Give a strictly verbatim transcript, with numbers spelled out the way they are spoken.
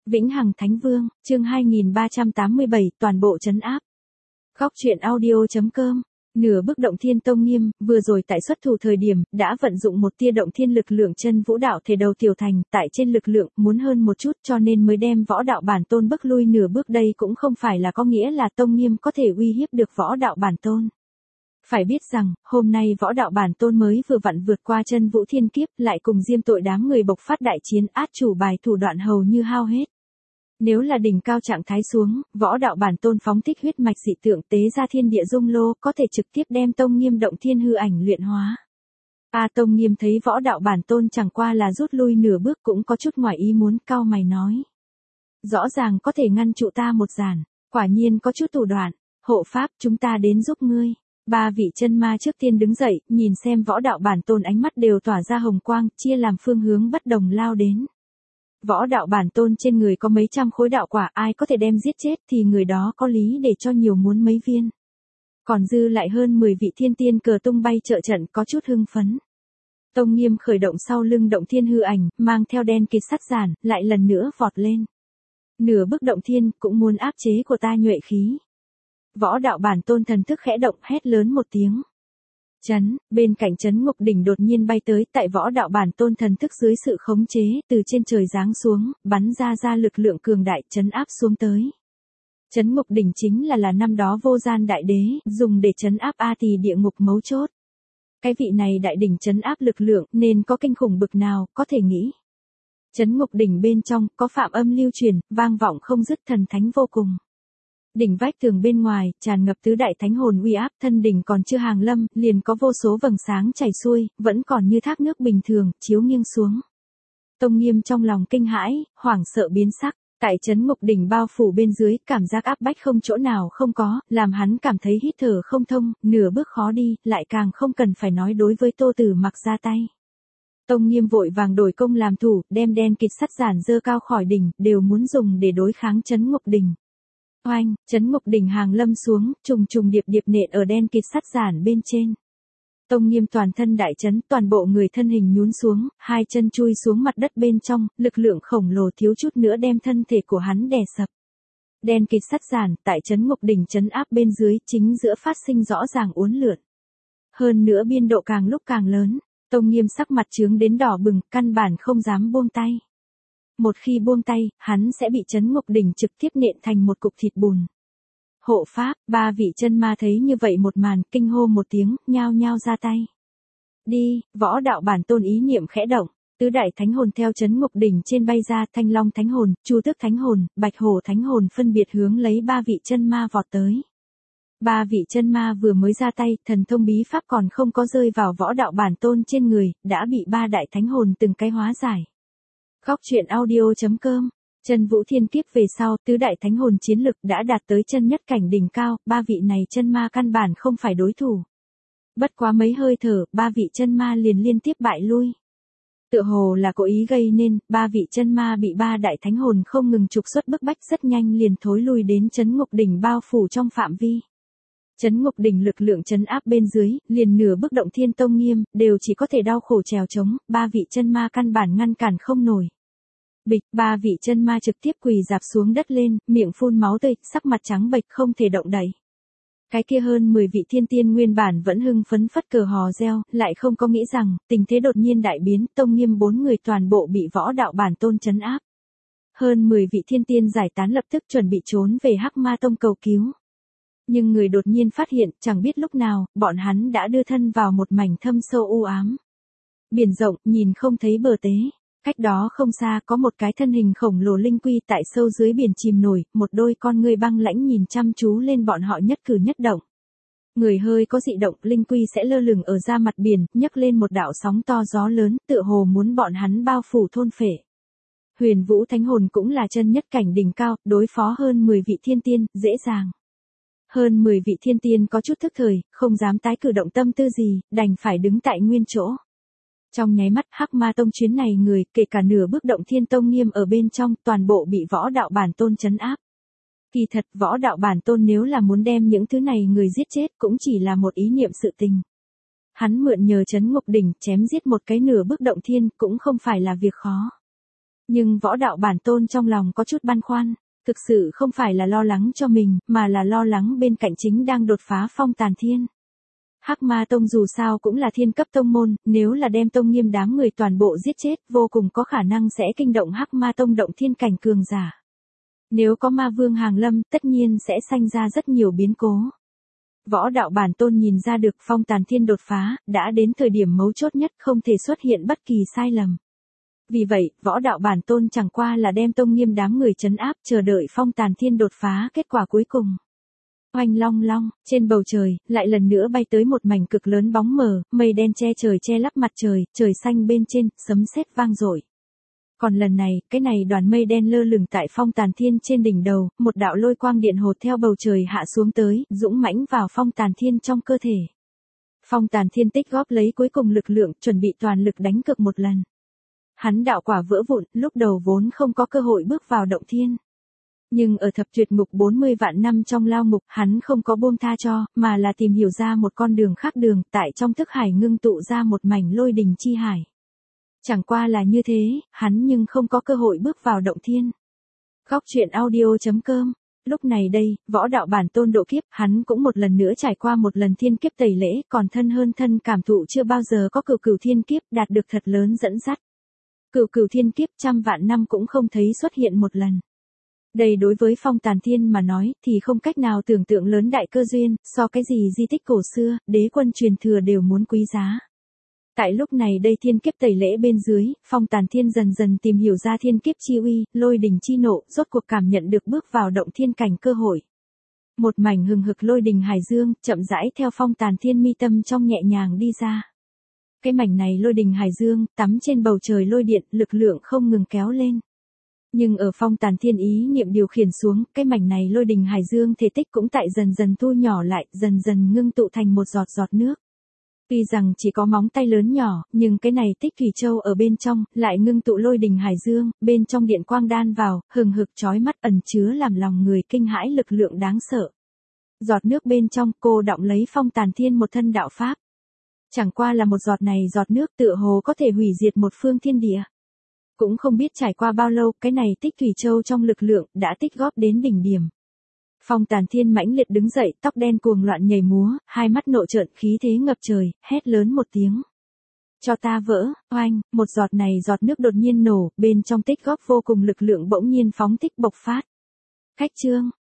Vĩnh Hằng Thánh Vương, chương hai nghìn ba trăm tám mươi bảy, toàn bộ trấn áp. Góc truyện audio chấm com. Nửa bức động thiên tông nghiêm, vừa rồi tại xuất thủ thời điểm, đã vận dụng một tia động thiên lực lượng chân vũ đạo thể đầu tiểu thành, tại trên lực lượng, muốn hơn một chút cho nên mới đem võ đạo bản tôn bức lui nửa bước, đây cũng không phải là có nghĩa là tông nghiêm có thể uy hiếp được võ đạo bản tôn. Phải biết rằng, hôm nay võ đạo bản tôn mới vừa vặn vượt qua chân vũ thiên kiếp, lại cùng diêm tội đám người bộc phát đại chiến, át chủ bài thủ đoạn hầu như hao hết. Nếu là đỉnh cao trạng thái xuống, võ đạo bản tôn phóng thích huyết mạch dị tượng tế ra thiên địa dung lô, có thể trực tiếp đem tông nghiêm động thiên hư ảnh luyện hóa. A tông nghiêm thấy võ đạo bản tôn chẳng qua là rút lui nửa bước cũng có chút ngoài ý muốn, cau mày nói. Rõ ràng có thể ngăn trụ ta một giản, quả nhiên có chút thủ đoạn, hộ pháp chúng ta đến giúp ngươi. Ba vị chân ma trước tiên đứng dậy, nhìn xem võ đạo bản tôn ánh mắt đều tỏa ra hồng quang, chia làm phương hướng bất đồng lao đến. Võ đạo bản tôn trên người có mấy trăm khối đạo quả, ai có thể đem giết chết thì người đó có lý để cho nhiều muốn mấy viên. Còn dư lại hơn mười vị thiên tiên cờ tung bay trợ trận, có chút hưng phấn. Tông nghiêm khởi động sau lưng động thiên hư ảnh, mang theo đen kịt sắt giản, lại lần nữa vọt lên. Nửa bức động thiên, cũng muốn áp chế của ta nhuệ khí. Võ đạo bản tôn thần thức khẽ động, hét lớn một tiếng. Chấn, bên cạnh chấn ngục đỉnh đột nhiên bay tới, tại võ đạo bản tôn thần thức dưới sự khống chế, từ trên trời giáng xuống, bắn ra ra lực lượng cường đại chấn áp xuống tới. Chấn ngục đỉnh chính là là năm đó vô gian đại đế, dùng để chấn áp A Tỳ địa ngục mấu chốt. Cái vị này đại đỉnh chấn áp lực lượng, nên có kinh khủng bực nào, có thể nghĩ. Chấn ngục đỉnh bên trong, có phạm âm lưu truyền, vang vọng không dứt, thần thánh vô cùng. Đỉnh vách tường bên ngoài, tràn ngập tứ đại thánh hồn uy áp, thân đỉnh còn chưa hàng lâm, liền có vô số vầng sáng chảy xuôi, vẫn còn như thác nước bình thường, chiếu nghiêng xuống. Tông nghiêm trong lòng kinh hãi, hoảng sợ biến sắc, tại chấn ngục đỉnh bao phủ bên dưới, cảm giác áp bách không chỗ nào không có, làm hắn cảm thấy hít thở không thông, nửa bước khó đi, lại càng không cần phải nói đối với Tô Tử Mặc ra tay. Tông nghiêm vội vàng đổi công làm thủ, đem đen kịt sắt giản dơ cao khỏi đỉnh, đều muốn dùng để đối kháng chấn ngục đỉnh. Oanh, chấn ngục đỉnh hàng lâm xuống, trùng trùng điệp điệp nện ở đen kịt sắt giản bên trên. Tông nghiêm toàn thân đại chấn, toàn bộ người thân hình nhún xuống, hai chân chui xuống mặt đất bên trong, lực lượng khổng lồ thiếu chút nữa đem thân thể của hắn đè sập. Đen kịt sắt giản, tại chấn ngục đỉnh chấn áp bên dưới, chính giữa phát sinh rõ ràng uốn lượn. Hơn nữa biên độ càng lúc càng lớn, tông nghiêm sắc mặt chướng đến đỏ bừng, căn bản không dám buông tay. Một khi buông tay, hắn sẽ bị chấn ngục đỉnh trực tiếp nện thành một cục thịt bùn. Hộ pháp, ba vị chân ma thấy như vậy một màn, kinh hô một tiếng, nhao nhao ra tay. Đi, võ đạo bản tôn ý niệm khẽ động, tứ đại thánh hồn theo chấn ngục đỉnh trên bay ra, thanh long thánh hồn, chu tước thánh hồn, bạch hổ thánh hồn phân biệt hướng lấy ba vị chân ma vọt tới. Ba vị chân ma vừa mới ra tay, thần thông bí pháp còn không có rơi vào võ đạo bản tôn trên người, đã bị ba đại thánh hồn từng cái hóa giải. Góc truyện audio chấm com. Chân vũ thiên kiếp về sau, tứ đại thánh hồn chiến lực đã đạt tới chân nhất cảnh đỉnh cao, ba vị này chân ma căn bản không phải đối thủ. Bất quá mấy hơi thở, ba vị chân ma liền liên tiếp bại lui. Tựa hồ là cố ý gây nên, ba vị chân ma bị ba đại thánh hồn không ngừng trục xuất bức bách, rất nhanh liền thối lui đến chấn ngục đỉnh bao phủ trong phạm vi. Chấn ngục đỉnh lực lượng chấn áp bên dưới, liền nửa bức động thiên tông nghiêm, đều chỉ có thể đau khổ trèo chống, ba vị chân ma căn bản ngăn cản không nổi. Bịch, ba vị chân ma trực tiếp quỳ dạp xuống đất lên, miệng phun máu tươi, sắc mặt trắng bệch không thể động đậy. Cái kia hơn mười vị thiên tiên nguyên bản vẫn hưng phấn phất cờ hò reo, lại không có nghĩ rằng, tình thế đột nhiên đại biến, tông nghiêm bốn người toàn bộ bị võ đạo bản tôn chấn áp. Hơn mười vị thiên tiên giải tán lập tức chuẩn bị trốn về Hắc Ma Tông cầu cứu. Nhưng người đột nhiên phát hiện, chẳng biết lúc nào, bọn hắn đã đưa thân vào một mảnh thâm sâu u ám. Biển rộng, nhìn không thấy bờ tế. Cách đó không xa có một cái thân hình khổng lồ linh quy tại sâu dưới biển chìm nổi, một đôi con ngươi băng lãnh nhìn chăm chú lên bọn họ nhất cử nhất động. Người hơi có dị động, linh quy sẽ lơ lửng ở ra mặt biển, nhấc lên một đạo sóng to gió lớn, tựa hồ muốn bọn hắn bao phủ thôn phệ. Huyền Vũ Thánh Hồn cũng là chân nhất cảnh đỉnh cao, đối phó hơn mười vị thiên tiên, dễ dàng. Hơn mười vị thiên tiên có chút thức thời, không dám tái cử động tâm tư gì, đành phải đứng tại nguyên chỗ. Trong nháy mắt, Hắc Ma Tông chuyến này người, kể cả nửa bước động thiên tông nghiêm ở bên trong, toàn bộ bị võ đạo bản tôn trấn áp. Kỳ thật, võ đạo bản tôn nếu là muốn đem những thứ này người giết chết, cũng chỉ là một ý niệm sự tình. Hắn mượn nhờ chấn ngục đỉnh, chém giết một cái nửa bước động thiên, cũng không phải là việc khó. Nhưng Võ Đạo Bản Tôn trong lòng có chút băn khoăn, thực sự không phải là lo lắng cho mình, mà là lo lắng bên cạnh chính đang đột phá Phong Tàn Thiên. Hắc Ma Tông dù sao cũng là thiên cấp tông môn, nếu là đem tông nghiêm đám người toàn bộ giết chết, vô cùng có khả năng sẽ kinh động Hắc Ma Tông động thiên cảnh cường giả. Nếu có ma vương hàng lâm, tất nhiên sẽ sanh ra rất nhiều biến cố. Võ Đạo Bản Tôn nhìn ra được Phong Tàn Thiên đột phá, đã đến thời điểm mấu chốt nhất, không thể xuất hiện bất kỳ sai lầm. Vì vậy, Võ Đạo Bản Tôn chẳng qua là đem tông nghiêm đám người trấn áp, chờ đợi Phong Tàn Thiên đột phá kết quả cuối cùng. Oanh long long, trên bầu trời, lại lần nữa bay tới một mảnh cực lớn bóng mờ, mây đen che trời che lấp mặt trời, trời xanh bên trên, sấm sét vang dội. Còn lần này, cái này đoàn mây đen lơ lửng tại Phong Tàn Thiên trên đỉnh đầu, một đạo lôi quang điện hột theo bầu trời hạ xuống tới, dũng mãnh vào Phong Tàn Thiên trong cơ thể. Phong Tàn Thiên tích góp lấy cuối cùng lực lượng, chuẩn bị toàn lực đánh cược một lần. Hắn đạo quả vỡ vụn, lúc đầu vốn không có cơ hội bước vào động thiên. Nhưng ở thập tuyệt ngục bốn mươi vạn năm trong lao ngục, hắn không có buông tha cho, mà là tìm hiểu ra một con đường khác đường, tại trong thức hải ngưng tụ ra một mảnh lôi đình chi hải. Chẳng qua là như thế, hắn nhưng không có cơ hội bước vào động thiên. Góc truyện audio chấm com. Lúc này đây, Võ Đạo Bản Tôn độ kiếp, hắn cũng một lần nữa trải qua một lần thiên kiếp tẩy lễ, còn thân hơn thân cảm thụ chưa bao giờ có cửu cửu thiên kiếp đạt được thật lớn dẫn dắt. Cửu cửu thiên kiếp trăm vạn năm cũng không thấy xuất hiện một lần. Đây đối với Phong Tàn Thiên mà nói, thì không cách nào tưởng tượng lớn đại cơ duyên, so cái gì di tích cổ xưa, đế quân truyền thừa đều muốn quý giá. Tại lúc này đây thiên kiếp tẩy lễ bên dưới, Phong Tàn Thiên dần dần tìm hiểu ra thiên kiếp chi uy, lôi đình chi nộ, rốt cuộc cảm nhận được bước vào động thiên cảnh cơ hội. Một mảnh hừng hực lôi đình hải dương, chậm rãi theo Phong Tàn Thiên mi tâm trong nhẹ nhàng đi ra. Cái mảnh này lôi đình hải dương, tắm trên bầu trời lôi điện, lực lượng không ngừng kéo lên. Nhưng ở Phong Tàn Thiên ý niệm điều khiển xuống, cái mảnh này lôi đình hải dương thể tích cũng tại dần dần thu nhỏ lại, dần dần ngưng tụ thành một giọt giọt nước. Tuy rằng chỉ có móng tay lớn nhỏ, nhưng cái này tích thủy châu ở bên trong, lại ngưng tụ lôi đình hải dương, bên trong điện quang đan vào, hừng hực chói mắt ẩn chứa làm lòng người kinh hãi lực lượng đáng sợ. Giọt nước bên trong, cô đọng lấy Phong Tàn Thiên một thân đạo pháp. Chẳng qua là một giọt này giọt nước tựa hồ có thể hủy diệt một phương thiên địa. Cũng không biết trải qua bao lâu, cái này tích thủy châu trong lực lượng, đã tích góp đến đỉnh điểm. Phong Tàn Thiên mãnh liệt đứng dậy, tóc đen cuồng loạn nhảy múa, hai mắt nộ trợn, khí thế ngập trời, hét lớn một tiếng. Cho ta vỡ, oanh, một giọt này giọt nước đột nhiên nổ, bên trong tích góp vô cùng lực lượng bỗng nhiên phóng thích bộc phát. Khách chương,